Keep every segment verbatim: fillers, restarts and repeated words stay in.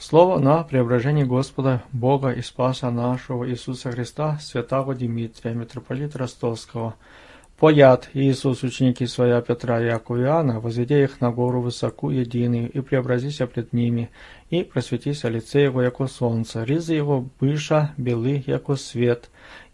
Слово на преображение Господа, Бога и Спаса нашего Иисуса Христа, святого Дмитрия, митрополита Ростовского. Поят Иисус ученики своя Петра, Якова и Иоанна, возведя их на гору высокую единую, и преобразися пред ними, и просветися лице его, яко солнце, ризы его быша белы, яко свет,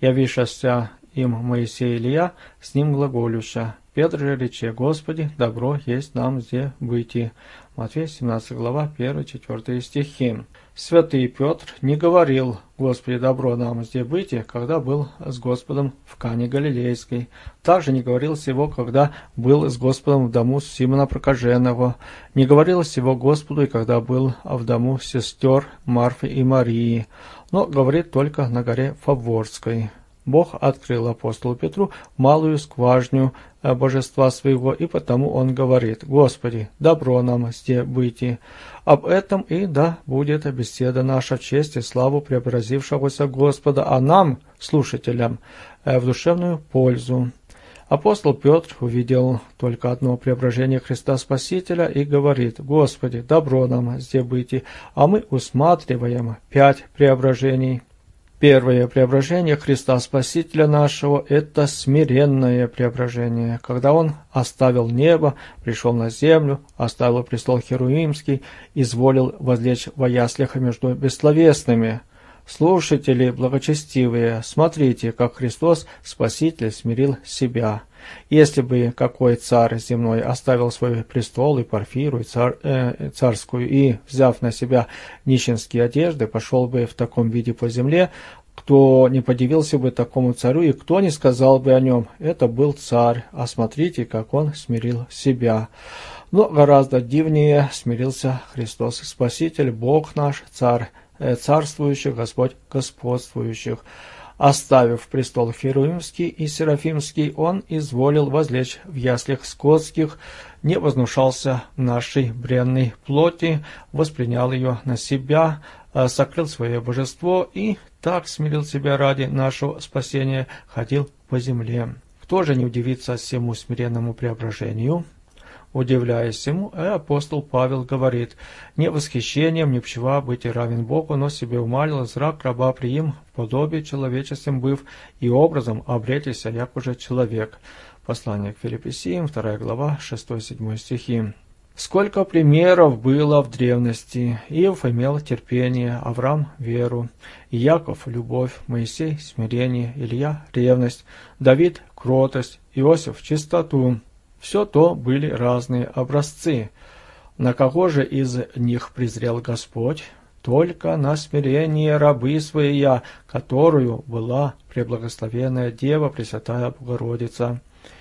явишася им Моисей Илия, с ним глаголюща. Петр же рече: Господи, добро есть нам где быти. Матфея семнадцатая глава, первый-четвёртый стихи. Святый Петр не говорил: Господи, добро нам где быти, когда был с Господом в Кане Галилейской. Также не говорил сего, когда был с Господом в дому Симона Прокаженного. Не говорил сего Господу, и когда был в дому сестер Марфы и Марии. Но говорит только на горе Фаворской. Бог открыл апостолу Петру малую скважню божества своего, и потому он говорит: Господи, добро нам сде быти. Об этом и да будет беседа наша в честь и славу преобразившегося Господа, а нам, слушателям, в душевную пользу. Апостол Петр увидел только одно преображение Христа Спасителя и говорит: Господи, добро нам сде быти, а мы усматриваем пять преображений. Первое преображение Христа Спасителя нашего – это смиренное преображение, когда Он оставил небо, пришел на землю, оставил престол Херувимский, изволил возлечь во яслях между бессловесными. Слушатели благочестивые, смотрите, как Христос Спаситель смирил себя. Если бы какой царь земной оставил свой престол и парфиру, и цар, э, царскую, и, взяв на себя нищенские одежды, пошел бы в таком виде по земле, кто не подивился бы такому царю, и кто не сказал бы о нем: это был царь, а смотрите, как он смирил себя. Но гораздо дивнее смирился Христос Спаситель, Бог наш, Царь царствующих, Господь господствующих. Оставив престол Херувимский и Серафимский, он изволил возлечь в яслях скотских, не вознушался нашей бренной плоти, воспринял ее на себя, сокрыл свое божество и так смирил себя ради нашего спасения, ходил по земле. Кто же не удивится всему смиренному преображению? Удивляясь ему, апостол Павел говорит: «Не восхищением, ни пчела быть и равен Богу, но себе умалил зрак раба приим, в подобии человеческим быв, и образом обретися, як уже человек». Послание к Филиппесиям, вторая глава, шестой-седьмой стихи. Сколько примеров было в древности. Иов имел терпение, Авраам – веру, Иаков – любовь, Моисей – смирение, Илья – ревность, Давид – кротость, Иосиф – чистоту. Все то были разные образцы. На кого же из них презрел Господь? Только на смирение рабы своя, которую была преблагословенная Дева Пресвятая Богородица.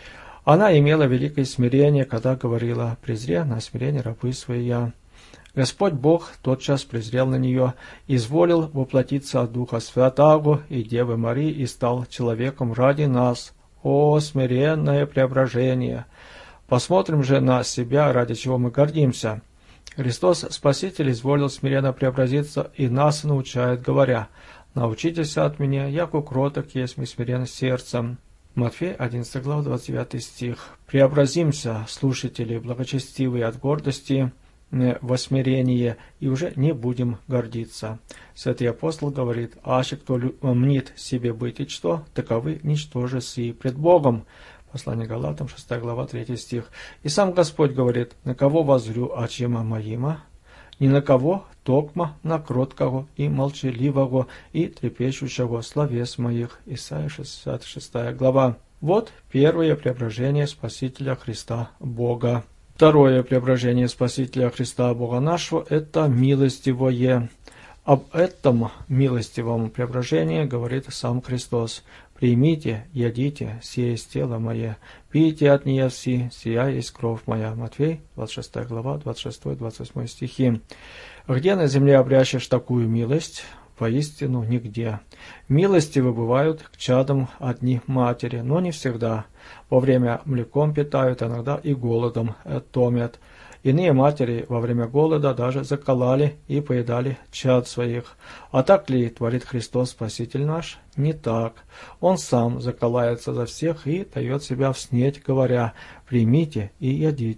Она имела великое смирение, когда говорила: «Презре на смирение рабы своя». Господь Бог тотчас презрел на нее, изволил воплотиться от Духа Святаго и Девы Марии и стал человеком ради нас. О, смиренное преображение! Посмотрим же на себя, ради чего мы гордимся. Христос Спаситель изволил смиренно преобразиться и нас научает, говоря: «Научитесь от меня, яко кроток есть мы смирен сердцем». Матфея одиннадцатая глава, двадцать девятый стих. Преобразимся, слушатели благочестивые, от гордости во смирение, и уже не будем гордиться. Святый апостол говорит: «Аще кто мнит себе быть и что, таковы ничтоже си пред Богом». Послание Галатам, шестая глава, третий стих. И сам Господь говорит: «На кого воззрю очима моима? Ни на кого, токма на кроткого и молчаливого и трепещущего словес моих». Исайя шестьдесят шестая глава. Вот первое преображение Спасителя Христа Бога. Второе преображение Спасителя Христа Бога нашего – это милостивое. Об этом милостивом преображении говорит сам Христос: «Примите, ядите, сие есть тело мое, пейте от нее все, сия есть кровь моя». Матфей, двадцать шестая глава, двадцать шестой — двадцать восьмой стихи. Где на земле обрящешь такую милость? Поистину нигде. Милостивы бывают к чадам одни матери, но не всегда. Во время млеком питают, иногда и голодом томят. Иные матери во время голода даже заколали и поедали чад своих. А так ли творит Христос Спаситель наш? Не так. Он сам заколается за всех и дает себя в снеть, говоря: «Примите и ядите».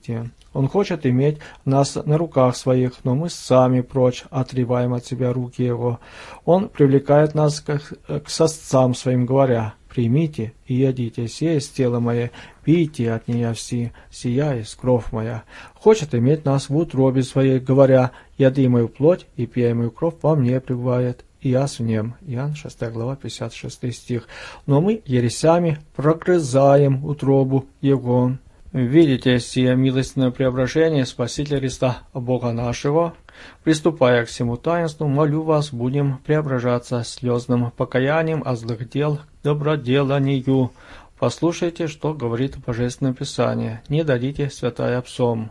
Он хочет иметь нас на руках своих, но мы сами прочь отрываем от себя руки Его. Он привлекает нас к, к сосцам своим, говоря: «Примите и едите, сие есть тело мое, пейте от нее все, сия есть кровь моя». Хочет иметь нас в утробе своей, говоря: «Яди мою плоть и пей мою кровь, во мне пребывает, и я в нем». Иоанн шестая глава, пятьдесят шестой стих. Но мы ересями прогрызаем утробу Его. Видите сие милостное преображение Спасителя Христа, Бога нашего? Приступая к всему таинству, молю вас, будем преображаться слезным покаянием от злых дел к доброделанию. Послушайте, что говорит Божественное Писание: «Не дадите святая псом».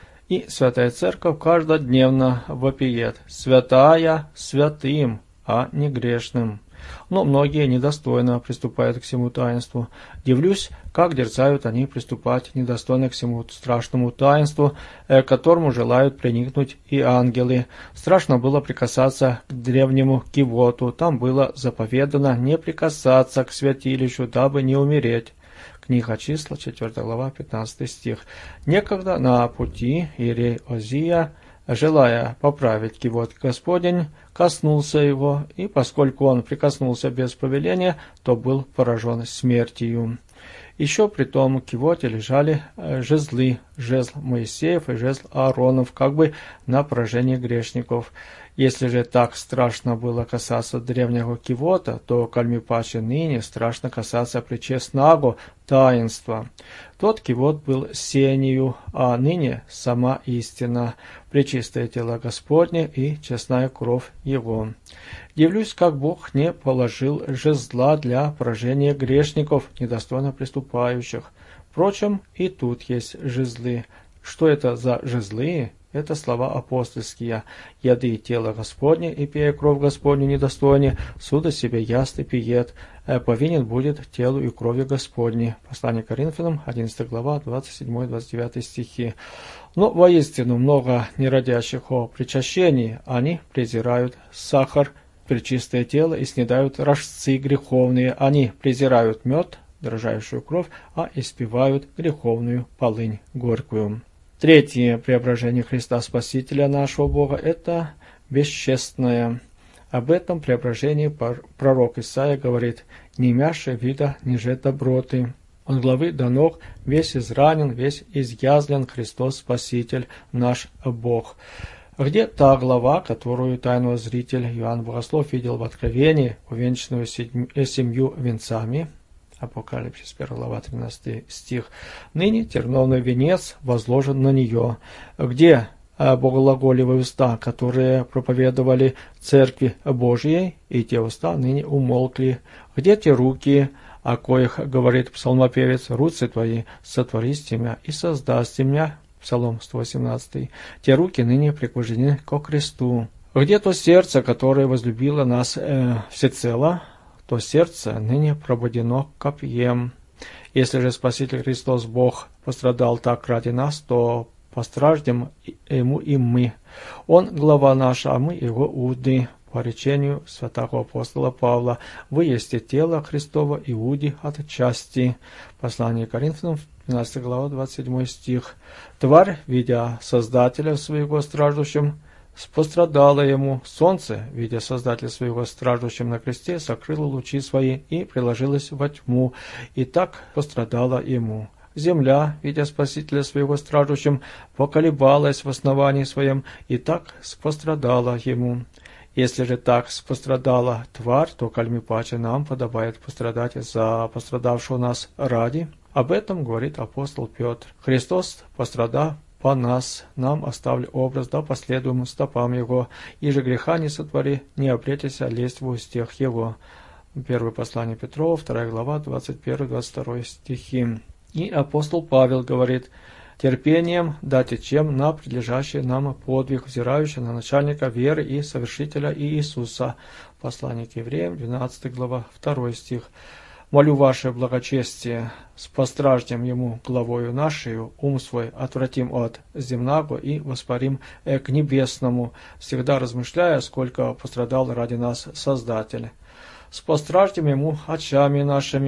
И Святая Церковь каждодневно вопиет: «Святая святым, а не грешным». Но многие недостойно приступают к всему таинству. Дивлюсь, как дерзают они приступать недостойно к всему страшному таинству, к которому желают проникнуть и ангелы. Страшно было прикасаться к древнему кивоту. Там было заповедано не прикасаться к святилищу, дабы не умереть. Книга Числа, четвёртая глава, пятнадцатый стих. Некогда на пути иерей Озия, желая поправить кивот Господень, коснулся его, и поскольку он прикоснулся без повеления, то был поражен смертью. Еще при том кивоте лежали жезлы, жезл Моисеев и жезл Ааронов, как бы на поражение грешников. Если же так страшно было касаться древнего кивота, то кальмипаче ныне страшно касаться причестного таинства. Тот кивот был сенью, а ныне сама истина, пречистое тело Господне и честная кровь Его. Дивлюсь, как Бог не положил жезла для поражения грешников, недостойно приступающих. Впрочем, и тут есть жезлы. Что это за жезлы? Это слова апостольские: «Яды тело Господне и пей кровь Господню недостойне, суда себе яст и пиет, повинен будет телу и крови Господней». Послание к Коринфянам, одиннадцатая глава, двадцать седьмой двадцать девятый стихи. Но воистину много неродящих о причащении, они презирают сахар, пречистое тело, и снедают рожцы греховные. Они презирают мед, дрожащую кровь, а испевают греховную полынь горькую. Третье преображение Христа Спасителя нашего Бога – это бесчестное. Об этом преображении пророк Исаия говорит: «Не имяше вида, ниже доброты». От главы до ног весь изранен, весь изъязлен Христос Спаситель, наш Бог. Где та глава, которую тайный зритель Иоанн Богослов видел в Откровении, увенчанную семью венцами? Апокалипсис, первая глава, тринадцатый стих. Ныне терновный венец возложен на нее. Где богоглаголевые уста, которые проповедовали Церкви Божией, и те уста ныне умолкли? Где те руки, о коих говорит псалмопевец: «Руцы твои сотворись тебя и создаст меня»? Псалом сто восемнадцатый. Те руки ныне приклонены ко кресту. Где то сердце, которое возлюбило нас э, всецело? То сердце ныне пробудено копьем. Если же Спаситель Христос Бог пострадал так ради нас, то постраждем Ему и мы. Он глава наша, а мы Его уды. По речению святого апостола Павла: «Вы есть тело Христово, иуди от части». Послание к Коринфянам, двенадцатая глава, двадцать седьмой стих. «Тварь, видя Создателя своего страждущим, пострадало ему. Солнце, видя Создателя своего страждущим на кресте, сокрыло лучи свои и приложилось во тьму, и так пострадало ему. Земля, видя Спасителя своего страждущим, поколебалась в основании своем, и так пострадала ему. Если же так пострадала тварь, то кальмипаче нам подобает пострадать за пострадавшего нас ради». Об этом говорит апостол Петр. «Христос, пострадав по нас, нам оставлю образ, да последуем стопам Его, и же греха не сотвори, не обретися лезть в устех Его». Первое послание Петрова, вторая глава, двадцать первый двадцать второй стихи. И апостол Павел говорит: «Терпением да течем на прилежащий нам подвиг, взирающий на начальника веры и совершителя Иисуса». Послание к евреям, двенадцатая глава, второй стих. «Молю ваше благочестие, с постраждем ему главою нашею, ум свой отвратим от земного и воспарим к небесному, всегда размышляя, сколько пострадал ради нас Создатель. С постраждем ему очами нашими,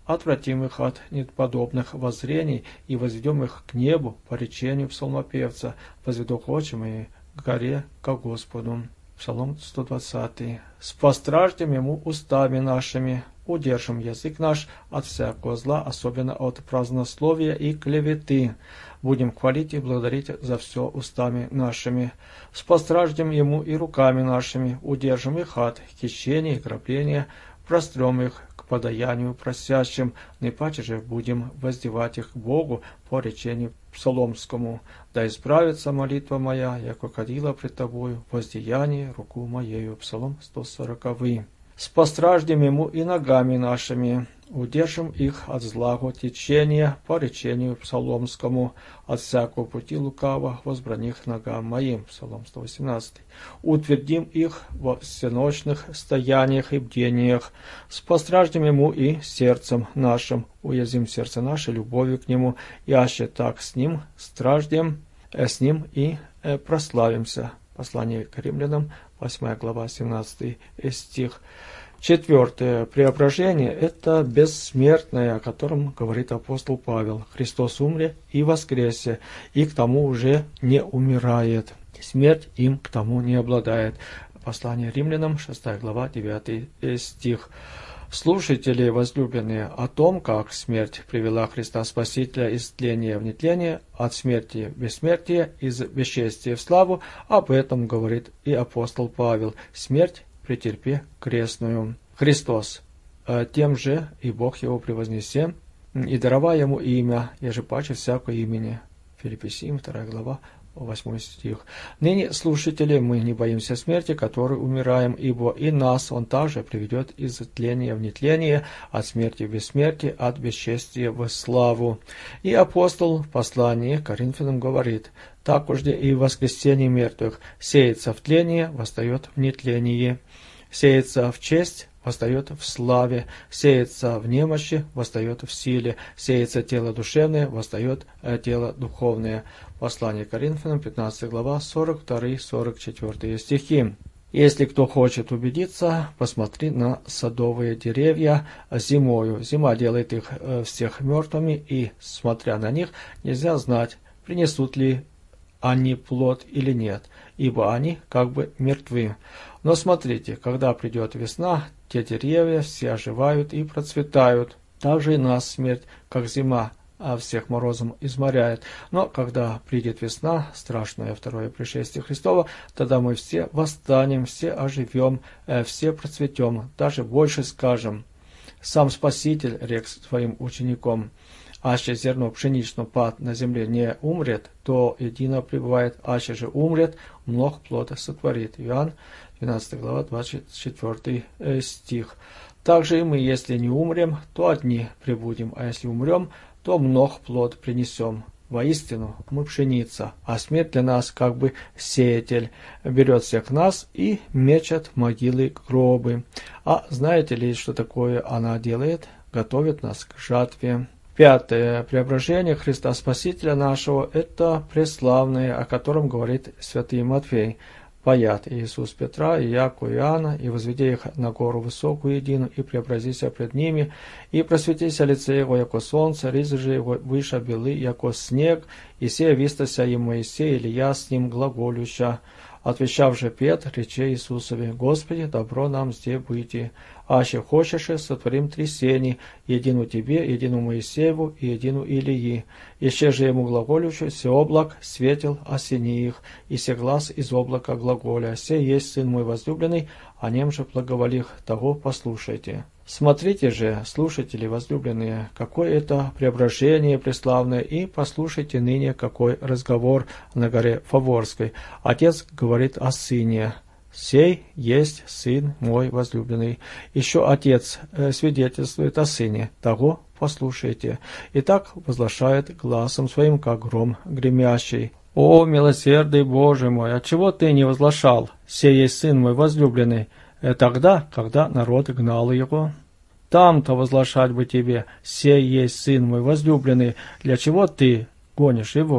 отвратим их от неподобных воззрений и возведем их к небу по речению псалмопевца, возведу к очам и к горе ко Господу. Псалом сто двадцатый. «Спостраждем ему устами нашими, удержим язык наш от всякого зла, особенно от празднословия и клеветы. Будем хвалить и благодарить за все устами нашими. Спостраждем ему и руками нашими, удержим их от хищения и грабления, прострем их к подаянию просящим, не паче же будем воздевать их к Богу по речению псаломскому. Да исправится молитва моя, яко ходила пред тобою, воздеяние руку моею». Псалом сто сороковый. «Спостраждем ему и ногами нашими, удержим их от злого течения по речению псаломскому, от всякого пути лукавого возбрани их ногам моим». Псалом сто восемнадцатый. «Утвердим их во всеночных стояниях и бдениях, спостраждем ему и сердцем нашим, уязвим сердце наше любовью к нему, и аще так с ним страждем, с ним и прославимся». Послание к римлянам, восьмая глава, семнадцатый стих. Четвертое. Преображение – это бессмертное, о котором говорит апостол Павел. Христос умре и воскресе, и к тому уже не умирает. Смерть им к тому не обладает. Послание римлянам, шестая глава, девятый стих. Слушатели возлюбленные, о том, как смерть привела Христа Спасителя из тления в нетление, от смерти в бессмертие, из бесчестия в славу, об этом говорит и апостол Павел. Смерть претерпе крестную. Христос, тем же и Бог его превознесе, и дарова ему имя, еже паче всякого имени. Филиппийцам, вторая глава, восьмой стих. «Ныне, слушатели, мы не боимся смерти, которой умираем, ибо и нас он также приведет из тления в нетление, от смерти в бессмертие, от бесчестия в славу». И апостол в послании к Коринфянам говорит: «Так уж и в воскресении мертвых сеется в тлении, восстает в нетлении, сеется в честь, восстает в славе, сеется в немощи, восстает в силе, сеется тело душевное, восстает тело духовное». Послание к Коринфянам, пятнадцатая глава, сорок второй сорок четвёртый стихи. Если кто хочет убедиться, посмотри на садовые деревья зимою. Зима делает их всех мертвыми, и, смотря на них, нельзя знать, принесут ли они плод или нет, ибо они как бы мертвы. Но смотрите, когда придет весна, те деревья все оживают и процветают. Так же и нас смерть, как зима, а всех морозом изморяет. Но когда придет весна, страшное второе пришествие Христово, тогда мы все восстанем, все оживем, все процветем, даже больше скажем. Сам Спаситель рек своим ученикам: «Аще зерно пшенично пад на земле не умрет, то едино пребывает, аще же умрет, много плода сотворит». Иоанн, двенадцатая глава, двадцать четвёртый стих. «Также и мы, если не умрем, то одни пребудем, а если умрем, то много плод принесем. Воистину, мы пшеница, а смерть для нас как бы сеятель, берет всех нас и мечет могилы гробы. А знаете ли, что такое она делает? Готовит нас к жатве». Пятое. Преображение Христа Спасителя нашего – это преславное, о котором говорит святый Матфей. «Поят Иисус Петра и Яку и Иоанна, и возведи их на гору высокую единую, и преобразися пред ними, и просветися лице его, яко солнце, ризы же его выше белы, яко снег, и сея вистася им Моисей, Илия с ним глаголюща. Отвечав же Петр, рече Иисусове: Господи, добро нам зде быти. Аще хочешь, сотворим трясений, едину тебе, едину Моисееву и едину Илии. Еще же ему глаголющу, се облак светил, осени их, и се глаз из облака глаголя: се есть Сын мой возлюбленный, о нем же благоволих, того послушайте». Смотрите же, слушатели возлюбленные, какое это преображение преславное, и послушайте ныне, какой разговор на горе Фаворской. Отец говорит о Сыне: «Сей есть Сын мой возлюбленный». Еще Отец свидетельствует о Сыне: «Того послушайте». И так возглашает гласом своим, как гром гремящий: «О, милосердный Боже мой, отчего ты не возглашал: сей есть Сын мой возлюбленный, тогда, когда народ гнал его? Там-то возглашать бы тебе: сей есть Сын мой возлюбленный, для чего ты гонишь его?»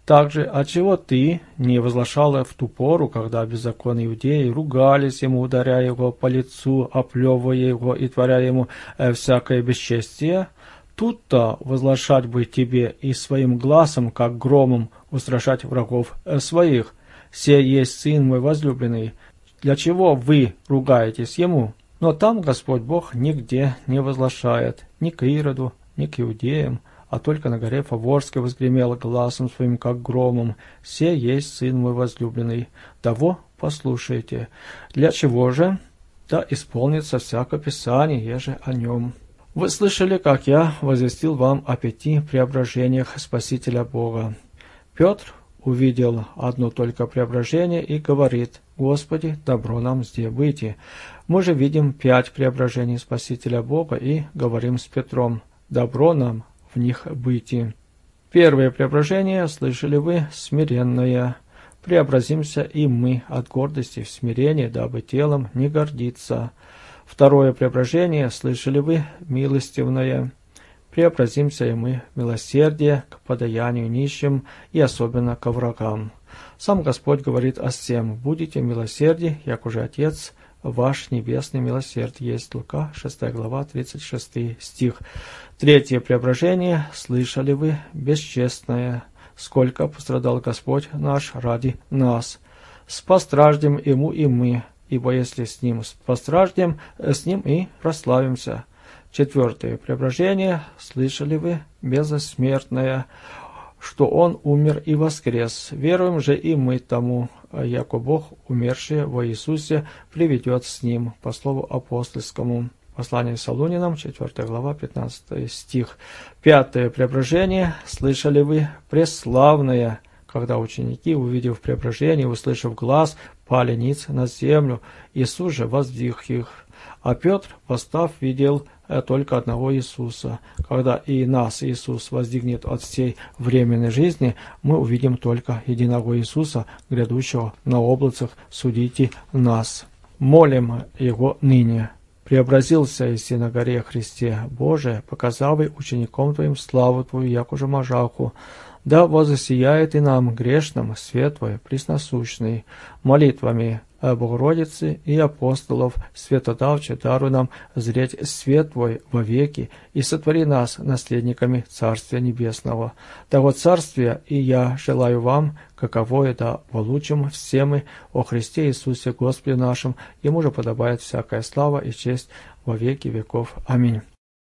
Также, отчего ты не возглашала в ту пору, когда беззаконные иудеи ругались ему, ударяя его по лицу, оплевывая его и творя ему э, всякое бесчестие? Тут-то возглашать бы тебе и своим глазом, как громом, устрашать врагов э, своих. Сей есть Сын мой возлюбленный. Для чего вы ругаетесь ему? Но там Господь Бог нигде не возглашает, ни к Ироду, ни к иудеям, а только на горе Фаворской возгремело гласом своим, как громом: «Се есть Сын мой возлюбленный, того послушайте». Для чего же? Да исполнится всякое Писание, еже о нем. Вы слышали, как я возвестил вам о пяти преображениях Спасителя Бога. Петр увидел одно только преображение и говорит: «Господи, добро нам здесь быть». Мы же видим пять преображений Спасителя Бога и говорим с Петром: «Добро нам в них быть». Первое преображение, слышали вы, смиренное. Преобразимся и мы от гордости в смирение, дабы телом не гордиться. Второе преображение, слышали вы, милостивное. Преобразимся и мы в милосердие к подаянию нищим и особенно ко врагам. Сам Господь говорит о всем: «Будете милосердие, як уже Отец ваш небесный милосерд есть». Лука, шестая глава, тридцать шестой стих. Третье преображение, слышали вы, бесчестное. Сколько пострадал Господь наш ради нас. Спостраждем ему и мы, ибо если с ним постраждем, с ним и прославимся. Четвертое преображение, слышали вы, безсмертное, что он умер и воскрес. Веруем же и мы тому, яко Бог, умерший во Иисусе, приведет с ним, по слову апостольскому. Послание Солунянам, четвёртая глава, пятнадцатый стих. Пятое преображение, слышали вы, преславное, когда ученики, увидев преображение, услышав глас, пали ниц на землю, Иисус же воздвиг их. А Петр, постав, видел только одного Иисуса. Когда и нас Иисус воздвигнет от всей временной жизни, мы увидим только единого Иисуса, грядущего на облацах, судите нас. Молим Его ныне. Преобразился Иси на горе Христе Боже, показавый учеником Твоим славу Твою, як уже мажаху. Да возосияет и нам, грешным, свет Твой пресносущный, молитвами Богородицы и апостолов, светодавче, даруй нам зреть свет Твой вовеки и сотвори нас наследниками Царствия Небесного. Того Царствия и я желаю вам, каковое да получим все мы о Христе Иисусе Господе нашем, Ему же подобает всякая слава и честь во веки веков. Аминь.